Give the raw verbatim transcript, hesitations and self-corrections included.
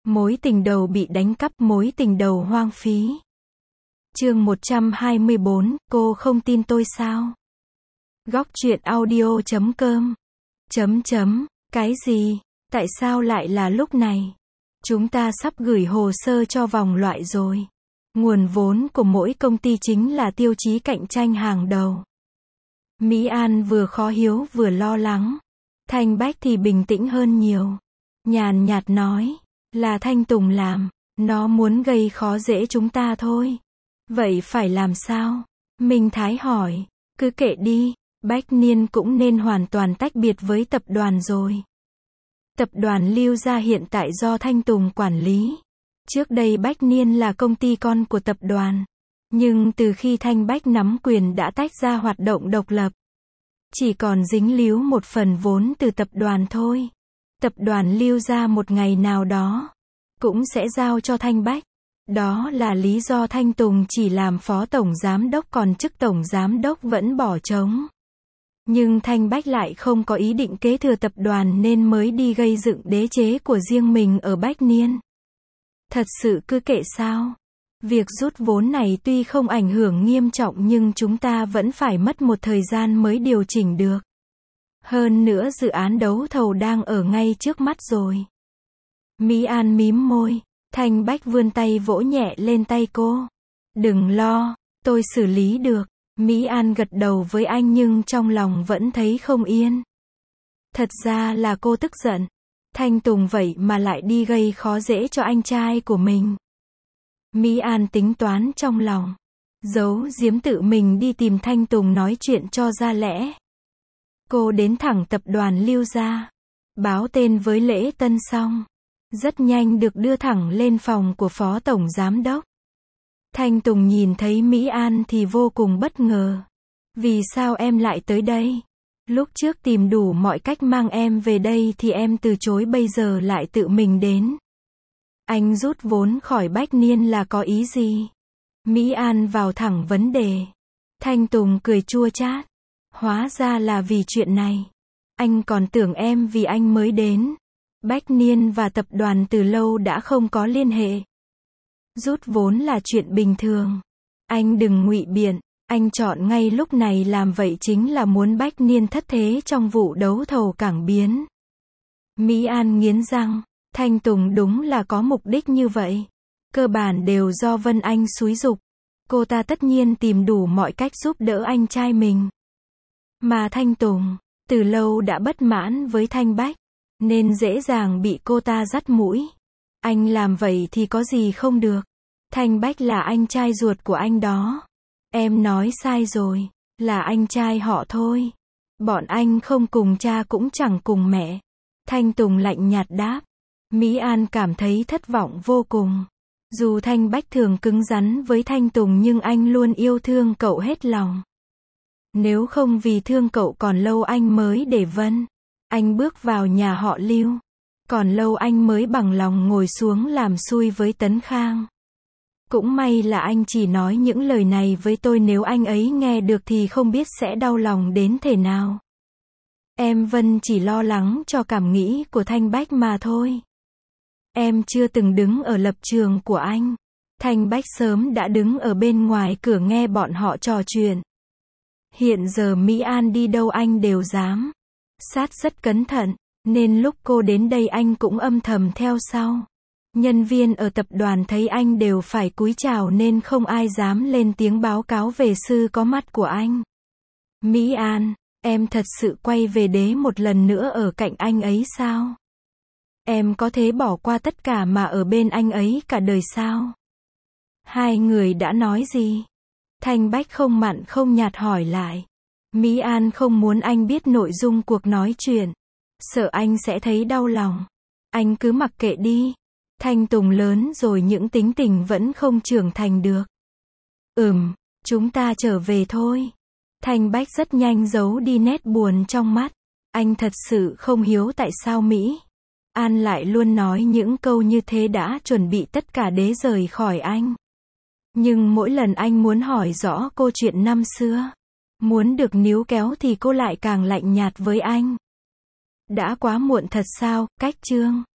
Mối tình đầu bị đánh cắp, mối tình đầu hoang phí. Chương một trăm hai mươi bốn, cô không tin tôi sao? Góc truyện audio chấm com. Chấm chấm, cái gì? Tại sao lại là lúc này? Chúng ta sắp gửi hồ sơ cho vòng loại rồi. Nguồn vốn của mỗi công ty chính là tiêu chí cạnh tranh hàng đầu. Mỹ An vừa khó hiểu vừa lo lắng. Thanh Bách thì bình tĩnh hơn nhiều. Nhàn nhạt nói, là Thanh Tùng làm, nó muốn gây khó dễ chúng ta thôi. Vậy phải làm sao? Minh Thái hỏi, cứ kệ đi, Bách Niên cũng nên hoàn toàn tách biệt với tập đoàn rồi. Tập đoàn Lưu Gia hiện tại do Thanh Tùng quản lý. Trước đây Bách Niên là công ty con của tập đoàn. Nhưng từ khi Thanh Bách nắm quyền đã tách ra hoạt động độc lập. Chỉ còn dính líu một phần vốn từ tập đoàn thôi. Tập đoàn Lưu Gia một ngày nào đó cũng sẽ giao cho Thanh Bách. Đó là lý do Thanh Tùng chỉ làm phó tổng giám đốc, còn chức tổng giám đốc vẫn bỏ trống. Nhưng Thanh Bách lại không có ý định kế thừa tập đoàn nên mới đi gây dựng đế chế của riêng mình ở Bách Niên. Thật sự cứ kệ sao? Việc rút vốn này tuy không ảnh hưởng nghiêm trọng nhưng chúng ta vẫn phải mất một thời gian mới điều chỉnh được. Hơn nữa dự án đấu thầu đang ở ngay trước mắt rồi. Mỹ An mím môi. Thanh Bách vươn tay vỗ nhẹ lên tay cô. Đừng lo, tôi xử lý được. Mỹ An gật đầu với anh nhưng trong lòng vẫn thấy không yên. Thật ra là cô tức giận. Thanh Tùng vậy mà lại đi gây khó dễ cho anh trai của mình. Mỹ An tính toán trong lòng. Giấu giếm tự mình đi tìm Thanh Tùng nói chuyện cho ra lẽ. Cô đến thẳng tập đoàn Lưu Gia. Báo tên với lễ tân xong. Rất nhanh được đưa thẳng lên phòng của phó tổng giám đốc. Thanh Tùng nhìn thấy Mỹ An thì vô cùng bất ngờ. Vì sao em lại tới đây? Lúc trước tìm đủ mọi cách mang em về đây thì em từ chối, bây giờ lại tự mình đến. Anh rút vốn khỏi Bách Niên là có ý gì? Mỹ An vào thẳng vấn đề. Thanh Tùng cười chua chát. Hóa ra là vì chuyện này. Anh còn tưởng em vì anh mới đến. Bách Niên và tập đoàn từ lâu đã không có liên hệ. Rút vốn là chuyện bình thường. Anh đừng ngụy biện. Anh chọn ngay lúc này làm vậy chính là muốn Bách Niên thất thế trong vụ đấu thầu cảng biến. Mỹ An nghiến răng. Thanh Tùng đúng là có mục đích như vậy. Cơ bản đều do Vân Anh xúi giục. Cô ta tất nhiên tìm đủ mọi cách giúp đỡ anh trai mình. Mà Thanh Tùng, từ lâu đã bất mãn với Thanh Bách. Nên dễ dàng bị cô ta dắt mũi. Anh làm vậy thì có gì không được. Thanh Bách là anh trai ruột của anh đó. Em nói sai rồi. Là anh trai họ thôi. Bọn anh không cùng cha cũng chẳng cùng mẹ. Thanh Tùng lạnh nhạt đáp. Mỹ An cảm thấy thất vọng vô cùng. Dù Thanh Bách thường cứng rắn với Thanh Tùng nhưng anh luôn yêu thương cậu hết lòng. Nếu không vì thương cậu còn lâu anh mới để Vân Anh bước vào nhà họ Lưu. Còn lâu anh mới bằng lòng ngồi xuống làm xui với Tấn Khang. Cũng may là anh chỉ nói những lời này với tôi, nếu anh ấy nghe được thì không biết sẽ đau lòng đến thế nào. Em Vân chỉ lo lắng cho cảm nghĩ của Thanh Bách mà thôi. Em chưa từng đứng ở lập trường của anh. Thanh Bách sớm đã đứng ở bên ngoài cửa nghe bọn họ trò chuyện. Hiện giờ Mỹ An đi đâu anh đều dám sát rất cẩn thận, nên lúc cô đến đây anh cũng âm thầm theo sau. Nhân viên ở tập đoàn thấy anh đều phải cúi chào nên không ai dám lên tiếng báo cáo về sự có mặt của anh. Mỹ An, em thật sự quay về đế một lần nữa ở cạnh anh ấy sao? Em có thể bỏ qua tất cả mà ở bên anh ấy cả đời sao? Hai người đã nói gì? Thanh Bách không mặn không nhạt hỏi lại. Mỹ An không muốn anh biết nội dung cuộc nói chuyện. Sợ anh sẽ thấy đau lòng. Anh cứ mặc kệ đi. Thanh Tùng lớn rồi những tính tình vẫn không trưởng thành được. Ừm, chúng ta trở về thôi. Thanh Bách rất nhanh giấu đi nét buồn trong mắt. Anh thật sự không hiểu tại sao Mỹ An lại luôn nói những câu như thế, đã chuẩn bị tất cả để rời khỏi anh. Nhưng mỗi lần anh muốn hỏi rõ câu chuyện năm xưa, muốn được níu kéo thì cô lại càng lạnh nhạt với anh. Đã quá muộn thật sao? Cách chương